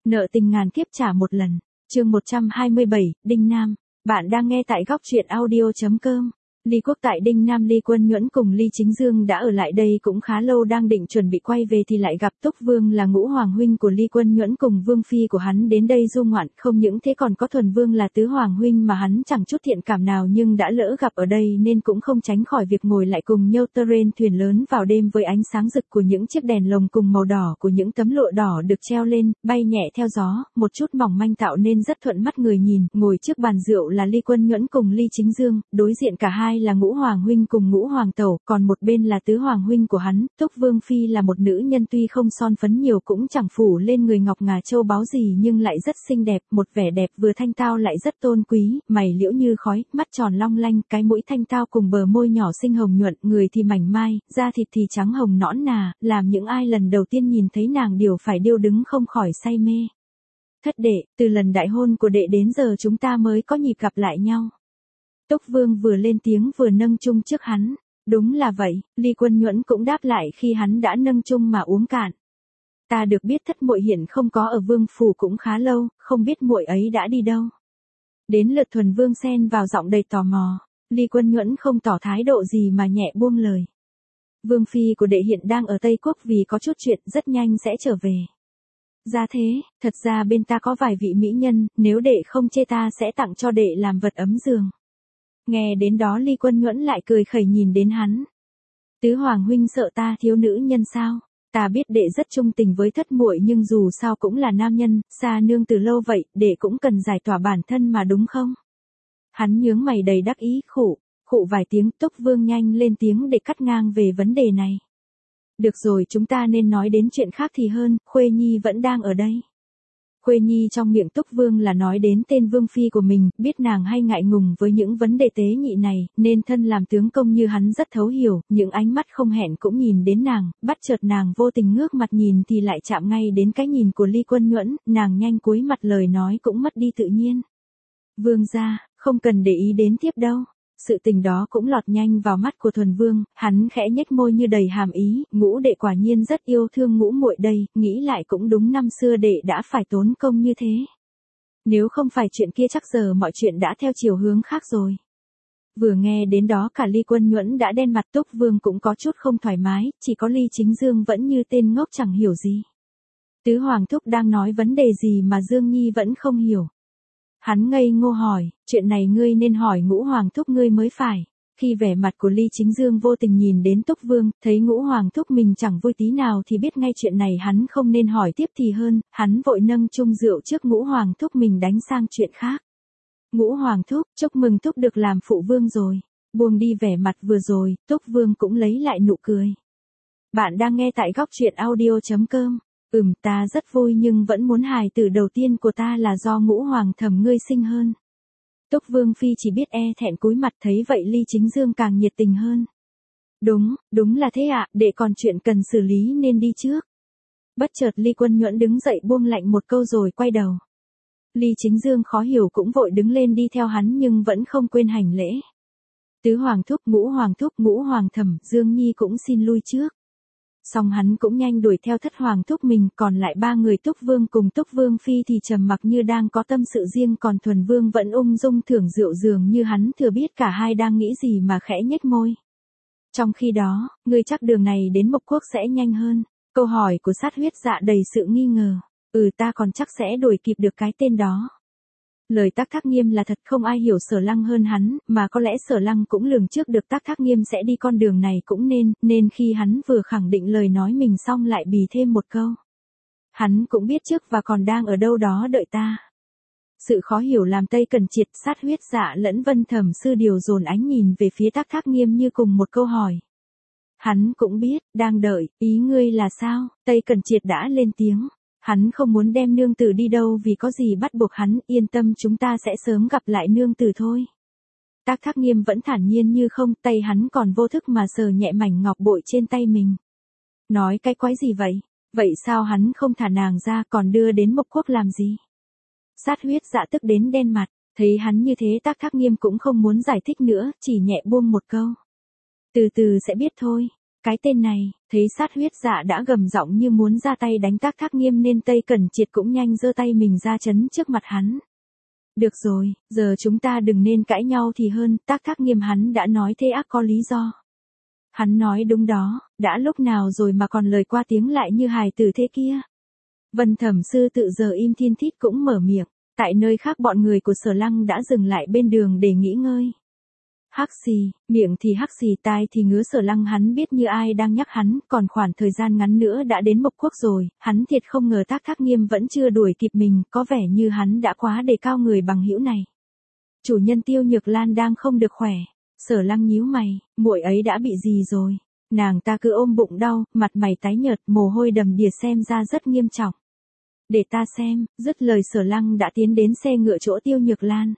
Nợ tình ngàn kiếp trả một lần. Chương 127, Đinh Nam. Bạn đang nghe tại góc truyện audio.com. Ly Quốc tại Đinh Nam. Ly Quân Nhuẫn cùng Ly Chính Dương đã ở lại đây cũng khá lâu, đang định chuẩn bị quay về thì lại gặp Túc Vương là Ngũ Hoàng huynh của Ly Quân Nhuẫn cùng Vương phi của hắn đến đây du ngoạn, không những thế còn có Thuần Vương là Tứ Hoàng huynh mà hắn chẳng chút thiện cảm nào, nhưng đã lỡ gặp ở đây nên cũng không tránh khỏi việc ngồi lại cùng nhau trên thuyền lớn vào đêm với ánh sáng rực của những chiếc đèn lồng cùng màu đỏ của những tấm lụa đỏ được treo lên, bay nhẹ theo gió, một chút mỏng manh tạo nên rất thuận mắt người nhìn. Ngồi trước bàn rượu là Ly Quân Nhuẫn cùng Ly Chính Dương, đối diện cả hai là Ngũ Hoàng huynh cùng Ngũ Hoàng tẩu, còn một bên là Tứ Hoàng huynh của hắn. Túc Vương phi là một nữ nhân tuy không son phấn nhiều cũng chẳng phủ lên người ngọc ngà châu báu gì nhưng lại rất xinh đẹp, một vẻ đẹp vừa thanh tao lại rất tôn quý, mày liễu như khói, mắt tròn long lanh, cái mũi thanh tao cùng bờ môi nhỏ xinh hồng nhuận, người thì mảnh mai, da thịt thì trắng hồng nõn nà, làm những ai lần đầu tiên nhìn thấy nàng đều phải điêu đứng không khỏi say mê. Thất đệ, từ lần đại hôn của đệ đến giờ chúng ta mới có nhịp gặp lại nhau. Túc Vương vừa lên tiếng vừa nâng chung trước hắn. Đúng là vậy, Ly Quân Nhuẫn cũng đáp lại khi hắn đã nâng chung mà uống cạn. Ta được biết thất muội hiện không có ở Vương phủ cũng khá lâu, không biết muội ấy đã đi đâu. Đến lượt Thuần Vương xen vào giọng đầy tò mò. Ly Quân Nhuẫn không tỏ thái độ gì mà nhẹ buông lời. Vương phi của đệ hiện đang ở Tây Quốc vì có chút chuyện, rất nhanh sẽ trở về. Ra thế, thật ra bên ta có vài vị mỹ nhân, nếu đệ không chê ta sẽ tặng cho đệ làm vật ấm giường. Nghe đến đó Ly Quân Nhuẫn lại cười khẩy nhìn đến hắn. Tứ Hoàng huynh sợ ta thiếu nữ nhân sao? Ta biết đệ rất trung tình với thất muội nhưng dù sao cũng là nam nhân, xa nương từ lâu vậy, đệ cũng cần giải tỏa bản thân mà đúng không? Hắn nhướng mày đầy đắc ý, khụ vài tiếng. Túc Vương nhanh lên tiếng để cắt ngang về vấn đề này. Được rồi, chúng ta nên nói đến chuyện khác thì hơn, Khuê Nhi vẫn đang ở đây. Khuê Nhi trong miệng Túc Vương là nói đến tên Vương phi của mình, biết nàng hay ngại ngùng với những vấn đề tế nhị này, nên thân làm tướng công như hắn rất thấu hiểu, những ánh mắt không hẹn cũng nhìn đến nàng, bắt chợt nàng vô tình ngước mặt nhìn thì lại chạm ngay đến cái nhìn của Ly Quân Nhuẫn, nàng nhanh cúi mặt lời nói cũng mất đi tự nhiên. Vương gia, không cần để ý đến tiếp đâu. Sự tình đó cũng lọt nhanh vào mắt của Thuần Vương, hắn khẽ nhếch môi như đầy hàm ý, Ngũ đệ quả nhiên rất yêu thương Ngũ muội đây, nghĩ lại cũng đúng, năm xưa đệ đã phải tốn công như thế. Nếu không phải chuyện kia chắc giờ mọi chuyện đã theo chiều hướng khác rồi. Vừa nghe đến đó cả Ly Quân Nhuẫn đã đen mặt. Túc Vương cũng có chút không thoải mái, chỉ có Ly Chính Dương vẫn như tên ngốc chẳng hiểu gì. Tứ Hoàng thúc đang nói vấn đề gì mà Dương Nhi vẫn không hiểu. Hắn ngây ngô hỏi, chuyện này ngươi nên hỏi Ngũ Hoàng thúc ngươi mới phải. Khi vẻ mặt của Ly Chính Dương vô tình nhìn đến Túc Vương, thấy Ngũ Hoàng thúc mình chẳng vui tí nào thì biết ngay chuyện này hắn không nên hỏi tiếp thì hơn, hắn vội nâng chung rượu trước Ngũ Hoàng thúc mình đánh sang chuyện khác. Ngũ Hoàng thúc, chúc mừng thúc được làm phụ vương rồi. Buông đi vẻ mặt vừa rồi, Túc Vương cũng lấy lại nụ cười. Bạn đang nghe tại góc truyện audio.com. Ta rất vui nhưng vẫn muốn hài tử đầu tiên của ta là do Ngũ Hoàng thẩm ngươi sinh hơn. Túc Vương phi chỉ biết e thẹn cúi mặt, thấy vậy Ly Chính Dương càng nhiệt tình hơn. Đúng là thế ạ, đệ còn chuyện cần xử lý nên đi trước. Bất chợt Ly Quân Nhuẫn đứng dậy buông lạnh một câu rồi quay đầu. Ly Chính Dương khó hiểu cũng vội đứng lên đi theo hắn nhưng vẫn không quên hành lễ. Tứ Hoàng thúc, Ngũ Hoàng thẩm, Dương Nhi cũng xin lui trước. Xong hắn cũng nhanh đuổi theo thất hoàng thúc mình, còn lại ba người Túc Vương cùng Túc Vương phi thì trầm mặc như đang có tâm sự riêng, còn Thuần Vương vẫn ung dung thưởng rượu, dường như hắn thừa biết cả hai đang nghĩ gì mà khẽ nhếch môi. Trong khi đó, ngươi chắc đường này đến Mộc Quốc sẽ nhanh hơn. Câu hỏi của Sát Huyết Dạ đầy sự nghi ngờ. Ta còn chắc sẽ đuổi kịp được cái tên đó. Lời Tắc Thác Nghiêm là thật, không ai hiểu Sở Lăng hơn hắn, mà có lẽ Sở Lăng cũng lường trước được Tắc Thác Nghiêm sẽ đi con đường này cũng nên khi hắn vừa khẳng định lời nói mình xong lại bì thêm một câu. Hắn cũng biết trước và còn đang ở đâu đó đợi ta. Sự khó hiểu làm Tây Cẩn Triệt, Sát Huyết Dạ lẫn Vân Thẩm Sư điều dồn ánh nhìn về phía Tắc Thác Nghiêm như cùng một câu hỏi. Hắn cũng biết, đang đợi, ý ngươi là sao? Tây Cẩn Triệt đã lên tiếng. Hắn không muốn đem nương tử đi đâu vì có gì bắt buộc hắn, yên tâm chúng ta sẽ sớm gặp lại nương tử thôi. Tắc Thác Nghiêm vẫn thản nhiên như không, tay hắn còn vô thức mà sờ nhẹ mảnh ngọc bội trên tay mình. Nói cái quái gì vậy? Vậy sao hắn không thả nàng ra còn đưa đến Mộc Quốc làm gì? Sát Huyết Dạ tức đến đen mặt, thấy hắn như thế Tắc Thác Nghiêm cũng không muốn giải thích nữa, chỉ nhẹ buông một câu. Từ từ sẽ biết thôi. Cái tên này, thấy sát huyết dạ đã gầm giọng như muốn ra tay đánh Tác Thác Nghiêm nên Tây Cẩn Triệt cũng nhanh giơ tay mình ra chấn trước mặt hắn. Được rồi, giờ chúng ta đừng nên cãi nhau thì hơn, Tác Thác Nghiêm hắn đã nói thế ác có lý do. Hắn nói đúng đó, đã lúc nào rồi mà còn lời qua tiếng lại như hài tử thế kia. Vân Thẩm Sư tự giờ im thiên thít cũng mở miệng, tại nơi khác bọn người của Sở Lăng đã dừng lại bên đường để nghỉ ngơi. Hắc xì, miệng thì hắc xì tai thì ngứa. Sở Lăng hắn biết như ai đang nhắc hắn, còn khoảng thời gian ngắn nữa đã đến Mộc Quốc rồi, hắn thiệt không ngờ Tác Thác Nghiêm vẫn chưa đuổi kịp mình, có vẻ như hắn đã quá đề cao người bằng hữu này. Chủ nhân Tiêu Nhược Lan đang không được khỏe. Sở Lăng nhíu mày, muội ấy đã bị gì rồi? Nàng ta cứ ôm bụng đau, mặt mày tái nhợt, mồ hôi đầm đìa xem ra rất nghiêm trọng. Để ta xem, dứt lời Sở Lăng đã tiến đến xe ngựa chỗ Tiêu Nhược Lan.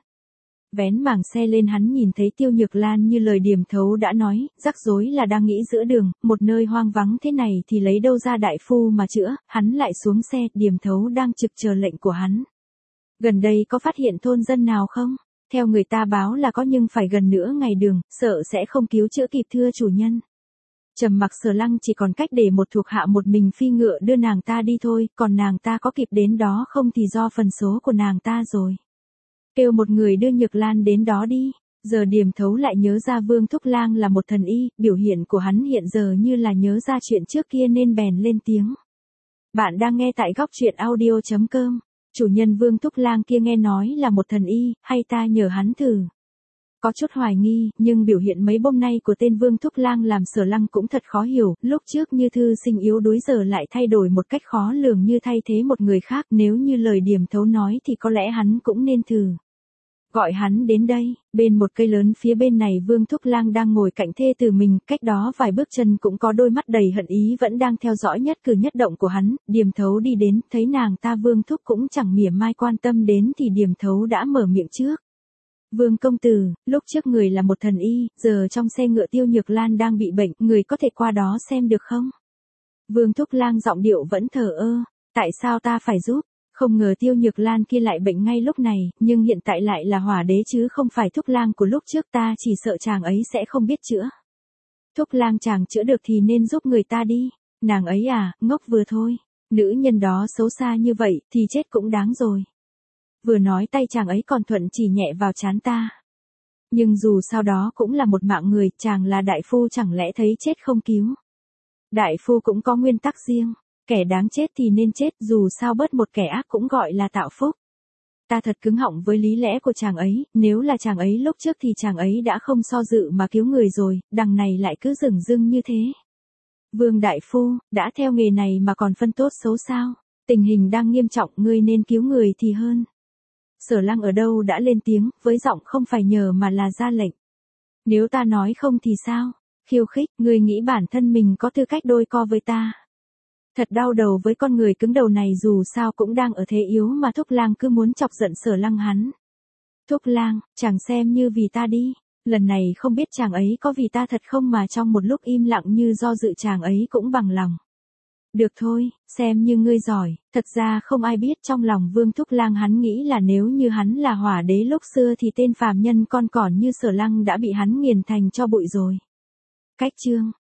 Vén màng xe lên hắn nhìn thấy Tiêu Nhược Lan như lời Điềm Thấu đã nói, rắc rối là đang nghĩ giữa đường, một nơi hoang vắng thế này thì lấy đâu ra đại phu mà chữa, hắn lại xuống xe, Điềm Thấu đang trực chờ lệnh của hắn. Gần đây có phát hiện thôn dân nào không? Theo người ta báo là có nhưng phải gần nửa ngày đường, sợ sẽ không cứu chữa kịp thưa chủ nhân. Trầm mặc. Sở Lăng chỉ còn cách để một thuộc hạ một mình phi ngựa đưa nàng ta đi thôi, còn nàng ta có kịp đến đó không thì do phần số của nàng ta rồi. Kêu một người đưa Nhược Lan đến đó đi. Giờ Điềm Thấu lại nhớ ra Vương Thúc Lang là một thần y, biểu hiện của hắn hiện giờ như là nhớ ra chuyện trước kia nên bèn lên tiếng. Bạn đang nghe tại góc truyện audio.com. Chủ nhân Vương Thúc Lang kia nghe nói là một thần y, hay ta nhờ hắn thử. Có chút hoài nghi, nhưng biểu hiện mấy hôm nay của tên Vương Thúc Lang làm Sở Lăng cũng thật khó hiểu, lúc trước như thư sinh yếu đuối giờ lại thay đổi một cách khó lường như thay thế một người khác, nếu như lời Điềm Thấu nói thì có lẽ hắn cũng nên thử. Gọi hắn đến đây. Bên một cây lớn phía bên này Vương Thúc Lang đang ngồi cạnh thê tử mình, cách đó vài bước chân cũng có đôi mắt đầy hận ý vẫn đang theo dõi nhất cử nhất động của hắn. Điềm Thấu đi đến, thấy nàng ta Vương Thúc cũng chẳng mỉa mai quan tâm đến thì Điềm Thấu đã mở miệng trước. Vương công tử, lúc trước người là một thần y, giờ trong xe ngựa Tiêu Nhược Lan đang bị bệnh, người có thể qua đó xem được không? Vương Thúc Lang giọng điệu vẫn thờ ơ, tại sao ta phải giúp? Không ngờ Tiêu Nhược Lan kia lại bệnh ngay lúc này, nhưng hiện tại lại là Hỏa Đế chứ không phải Thúc Lang của lúc trước, ta chỉ sợ chàng ấy sẽ không biết chữa. Thúc Lang chàng chữa được thì nên giúp người ta đi. Nàng ấy à, ngốc vừa thôi. Nữ nhân đó xấu xa như vậy thì chết cũng đáng rồi. Vừa nói tay chàng ấy còn thuận chỉ nhẹ vào trán ta. Nhưng dù sao đó cũng là một mạng người, chàng là đại phu chẳng lẽ thấy chết không cứu. Đại phu cũng có nguyên tắc riêng. Kẻ đáng chết thì nên chết, dù sao bớt một kẻ ác cũng gọi là tạo phúc. Ta thật cứng họng với lý lẽ của chàng ấy, nếu là chàng ấy lúc trước thì chàng ấy đã không so dự mà cứu người rồi, đằng này lại cứ dửng dưng như thế. Vương đại phu, đã theo nghề này mà còn phân tốt xấu sao? Tình hình đang nghiêm trọng, ngươi nên cứu người thì hơn. Sở Lăng ở đâu đã lên tiếng, với giọng không phải nhờ mà là ra lệnh. Nếu ta nói không thì sao? Khiêu khích, ngươi nghĩ bản thân mình có tư cách đôi co với ta? Thật đau đầu với con người cứng đầu này, dù sao cũng đang ở thế yếu mà Thúc Lang cứ muốn chọc giận Sở Lăng hắn. Thúc Lang, chàng xem như vì ta đi. Lần này không biết chàng ấy có vì ta thật không mà trong một lúc im lặng như do dự chàng ấy cũng bằng lòng. Được thôi, xem như ngươi giỏi. Thật ra không ai biết trong lòng Vương Thúc Lang hắn nghĩ là nếu như hắn là Hỏa Đế lúc xưa thì tên phàm nhân con cỏn như Sở Lăng đã bị hắn nghiền thành cho bụi rồi. Cách chương